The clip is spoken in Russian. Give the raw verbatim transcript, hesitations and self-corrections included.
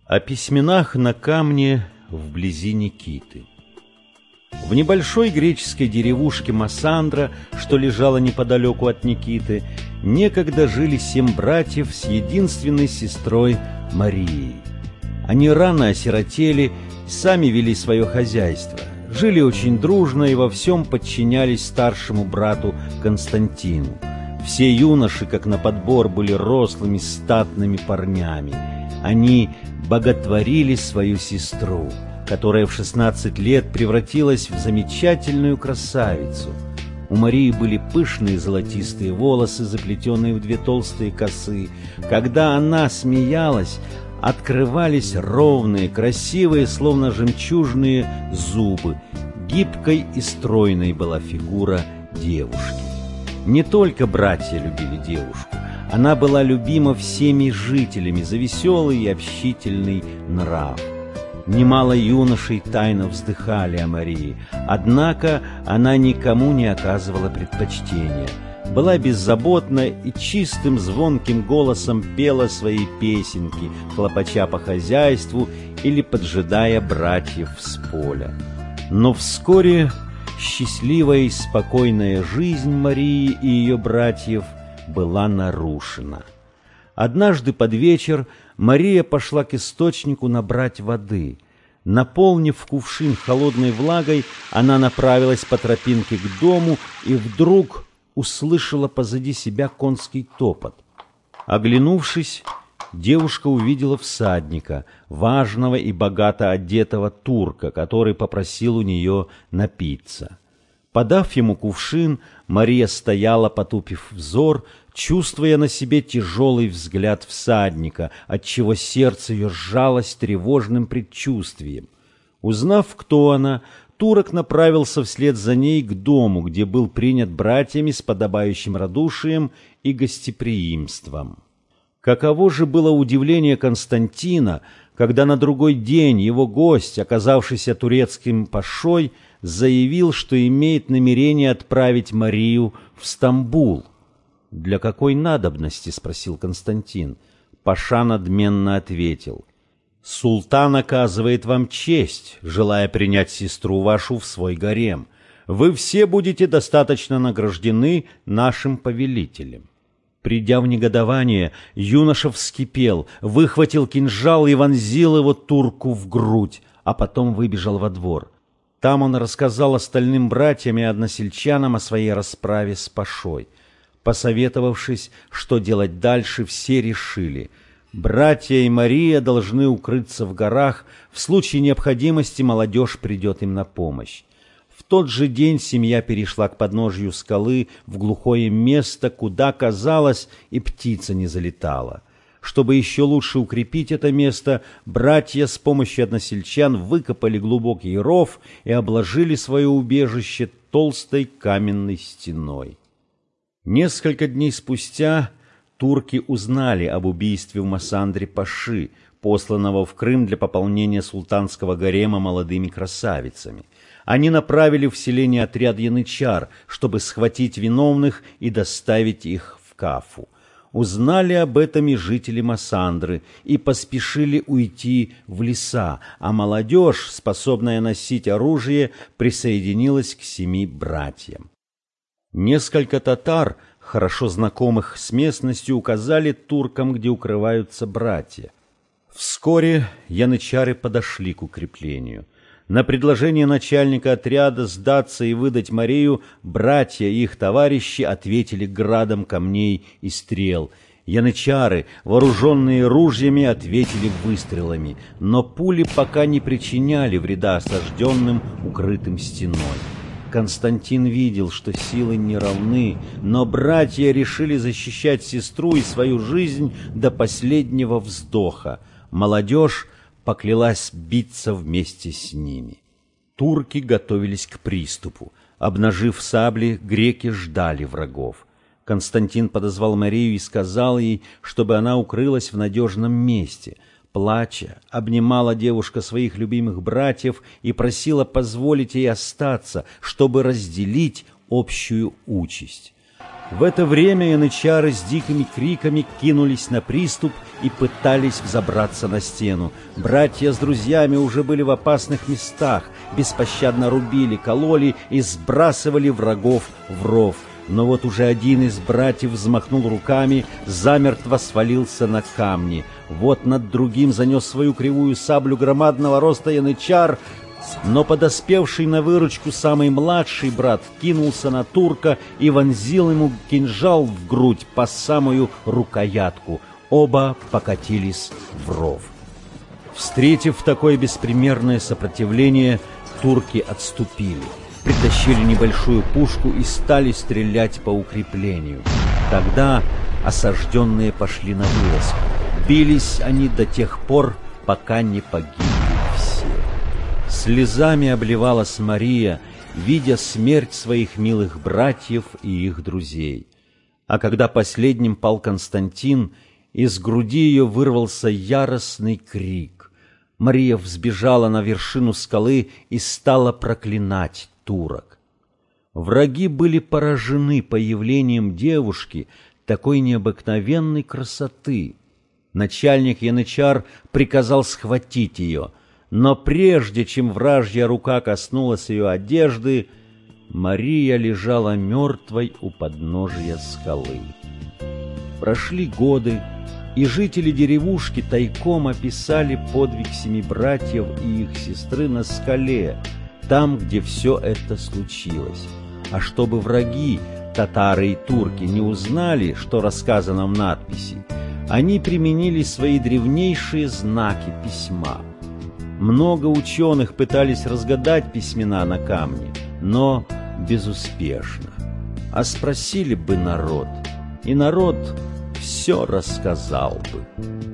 О письменах на камне вблизи Никиты. В небольшой греческой деревушке Массандра, что лежала неподалеку от Никиты, некогда жили семь братьев с единственной сестрой Марией. Они рано осиротели, сами вели свое хозяйство, жили очень дружно и во всем подчинялись старшему брату Константину. Все юноши, как на подбор, были рослыми статными парнями. Они боготворили свою сестру, которая в шестнадцать лет превратилась в замечательную красавицу. У Марии были пышные золотистые волосы, заплетенные в две толстые косы. Когда она смеялась, открывались ровные, красивые, словно жемчужные зубы. Гибкой и стройной была фигура девушки. Не только братья любили девушку. Она была любима всеми жителями за веселый и общительный нрав. Немало юношей тайно вздыхали о Марии, однако она никому не оказывала предпочтения. Была беззаботна и чистым звонким голосом пела свои песенки, хлопача по хозяйству или поджидая братьев с поля. Но вскоре счастливая и спокойная жизнь Марии и ее братьев была нарушена. Однажды под вечер Мария пошла к источнику набрать воды. Наполнив кувшин холодной влагой, она направилась по тропинке к дому и вдруг услышала позади себя конский топот. Оглянувшись, девушка увидела всадника, важного и богато одетого турка, который попросил у нее напиться. Подав ему кувшин, Мария стояла, потупив взор, чувствуя на себе тяжелый взгляд всадника, отчего сердце ее сжалось тревожным предчувствием. Узнав, кто она, турок направился вслед за ней к дому, где был принят братьями с подобающим радушием и гостеприимством. Каково же было удивление Константина, когда на другой день его гость, оказавшийся турецким пашой, заявил, что имеет намерение отправить Марию в Стамбул. «Для какой надобности?» — спросил Константин. Паша надменно ответил: «Султан оказывает вам честь, желая принять сестру вашу в свой гарем. Вы все будете достаточно награждены нашим повелителем». Придя в негодование, юноша вскипел, выхватил кинжал и вонзил его турку в грудь, а потом выбежал во двор. Там он рассказал остальным братьям и односельчанам о своей расправе с Пашой. Посоветовавшись, что делать дальше, все решили: братья и Мария должны укрыться в горах, в случае необходимости молодежь придет им на помощь. В тот же день семья перешла к подножью скалы в глухое место, куда, казалось, и птица не залетала. Чтобы еще лучше укрепить это место, братья с помощью односельчан выкопали глубокий ров и обложили свое убежище толстой каменной стеной. Несколько дней спустя турки узнали об убийстве в Массандре Паши, посланного в Крым для пополнения султанского гарема молодыми красавицами. Они направили в селение отряд янычар, чтобы схватить виновных и доставить их в Кафу. Узнали об этом и жители Массандры и поспешили уйти в леса, а молодежь, способная носить оружие, присоединилась к семи братьям. Несколько татар, хорошо знакомых с местностью, указали туркам, где укрываются братья. Вскоре янычары подошли к укреплению. На предложение начальника отряда сдаться и выдать Марию братья и их товарищи ответили градом камней и стрел. Янычары, вооруженные ружьями, ответили выстрелами, но пули пока не причиняли вреда осажденным, укрытым стеной. Константин видел, что силы не равны, но братья решили защищать сестру и свою жизнь до последнего вздоха. Молодежь поклялась биться вместе с ними. Турки готовились к приступу. Обнажив сабли, греки ждали врагов. Константин подозвал Марию и сказал ей, чтобы она укрылась в надежном месте. Плача, обнимала девушка своих любимых братьев и просила позволить ей остаться, чтобы разделить общую участь. В это время янычары с дикими криками кинулись на приступ и пытались взобраться на стену. Братья с друзьями уже были в опасных местах, беспощадно рубили, кололи и сбрасывали врагов в ров. Но вот уже один из братьев взмахнул руками, замертво свалился на камни. Вот над другим занес свою кривую саблю громадного роста янычар, но подоспевший на выручку самый младший брат кинулся на турка и вонзил ему кинжал в грудь по самую рукоятку. Оба покатились в ров. Встретив такое беспримерное сопротивление, турки отступили, притащили небольшую пушку и стали стрелять по укреплению. Тогда осажденные пошли на вылазку. Бились они до тех пор, пока не погибли все. Слезами обливалась Мария, видя смерть своих милых братьев и их друзей. А когда последним пал Константин, из груди ее вырвался яростный крик. Мария взбежала на вершину скалы и стала проклинать турок. Враги были поражены появлением девушки такой необыкновенной красоты. Начальник янычар приказал схватить ее, но прежде чем вражья рука коснулась ее одежды, Мария лежала мертвой у подножия скалы. Прошли годы, и жители деревушки тайком описали подвиг семи братьев и их сестры на скале, там, где все это случилось. А чтобы враги, татары и турки, не узнали, что рассказано в надписи, они применили свои древнейшие знаки письма. Много ученых пытались разгадать письмена на камне, но безуспешно. А спросили бы народ, и народ все рассказал бы.